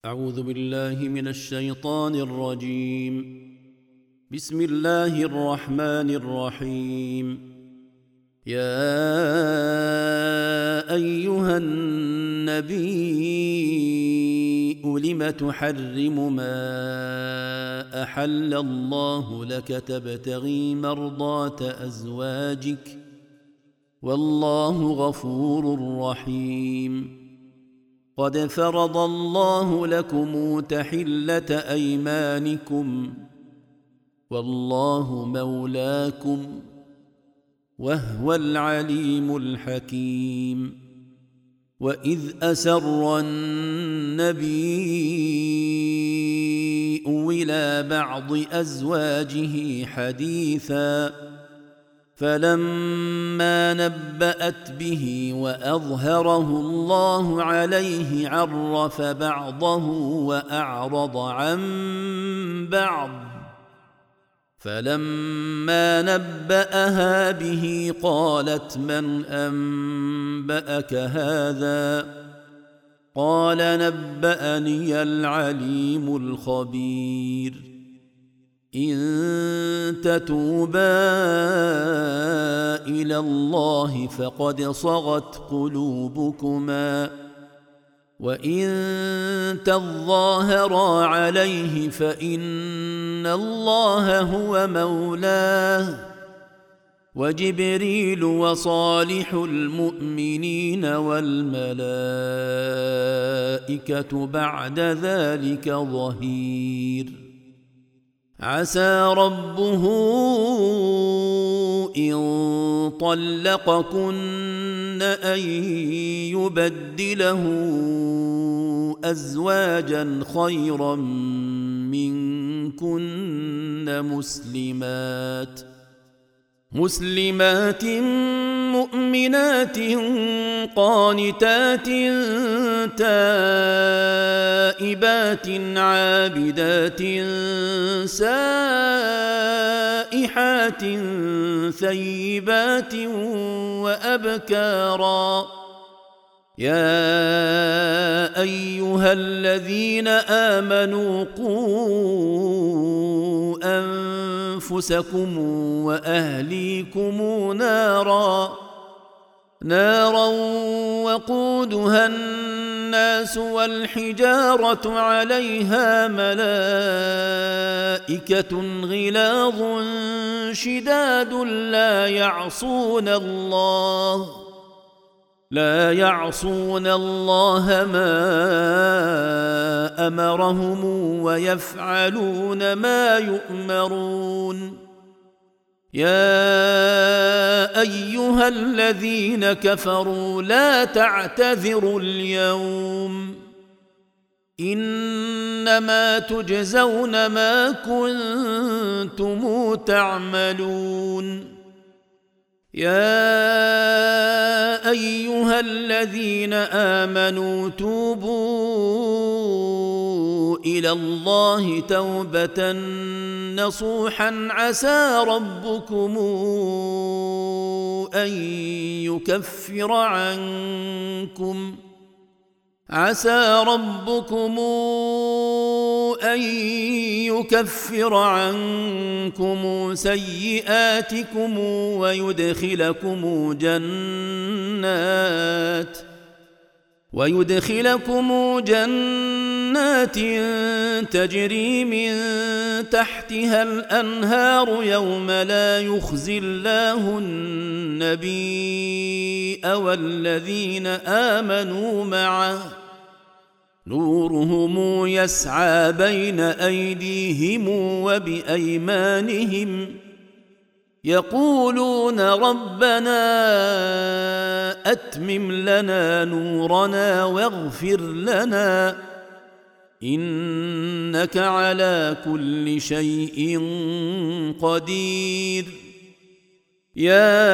أعوذ بالله من الشيطان الرجيم. بسم الله الرحمن الرحيم. يا أيها النبي لم تحرم ما أحل الله لك تبتغي مرضات أزواجك والله غفور رحيم. قد فرض الله لكم تحلة أيمانكم والله مولاكم وهو العليم الحكيم. وإذ أسر النبي إلى بعض أزواجه حديثا فلما نبأت به وأظهره الله عليه عرف بعضه وأعرض عن بعض فلما نبأها به قالت من أنبأك هذا قال نبأني العليم الخبير. إن تتوبا إلى الله فقد صغت قلوبكما وإن تظاهرا عليه فإن الله هو مولاه وجبريل وصالح المؤمنين والملائكة بعد ذلك ظهير. عسى ربه إن طلقكن أن يبدله أزواجا خيرا منكن مسلمات مؤمنات قانتات تائبات عابدات سائحات ثيبات وأبكارا. يا أيها الذين آمنوا قوا أنفسكم وأهليكم نارا وقودها الناس والحجارة عليها ملائكة غلاظ شداد لا يعصون الله ما أمرهم ويفعلون ما يؤمرون. يا أيها الذين كفروا لا تعتذروا اليوم إنما تجزون ما كنتم تعملون. يا أيها الذين آمنوا توبوا إلى الله توبة نصوحا عسى ربكم أن يكفر عنكم سيئاتكم ويدخلكم جنات تجري من تحتها الأنهار يوم لا يخزي الله النبي والذين آمنوا معه نورهم يسعى بين أيديهم وبأيمانهم يقولون ربنا أتمم لنا نورنا واغفر لنا إنك على كل شيء قدير. يا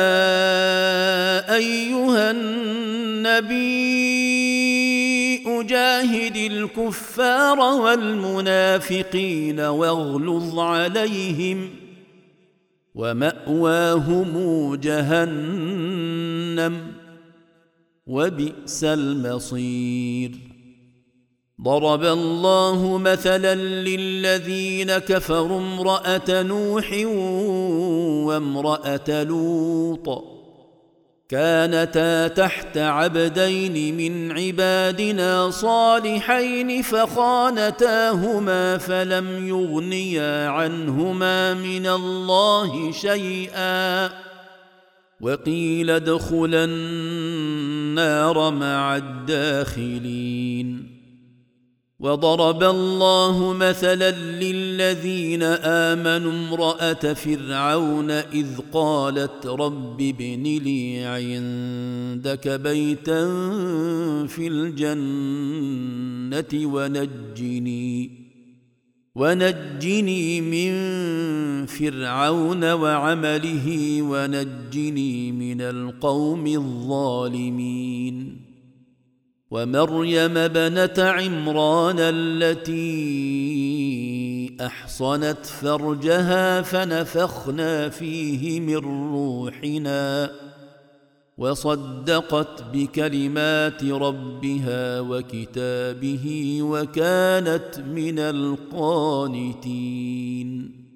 أيها النبي جاهد الكفار والمنافقين واغلظ عليهم ومأواهم جهنم وبئس المصير. ضرب الله مثلا للذين كفروا امرأة نوح وامرأة لوط كانتا تحت عبدين من عبادنا صالحين فخانتاهما فلم يغنيا عنهما من الله شيئا وقيل ادخلا النار مع الداخلين. وضرب الله مثلا للذين آمنوا امرأة فرعون إذ قالت رب ابن لي عندك بيتا في الجنة ونجني من فرعون وعمله ونجني من القوم الظالمين. ومريم ابنة عمران التي أحصنت فرجها فنفخنا فيه من روحنا وصدقت بكلمات ربها وكتابه وكانت من القانتين.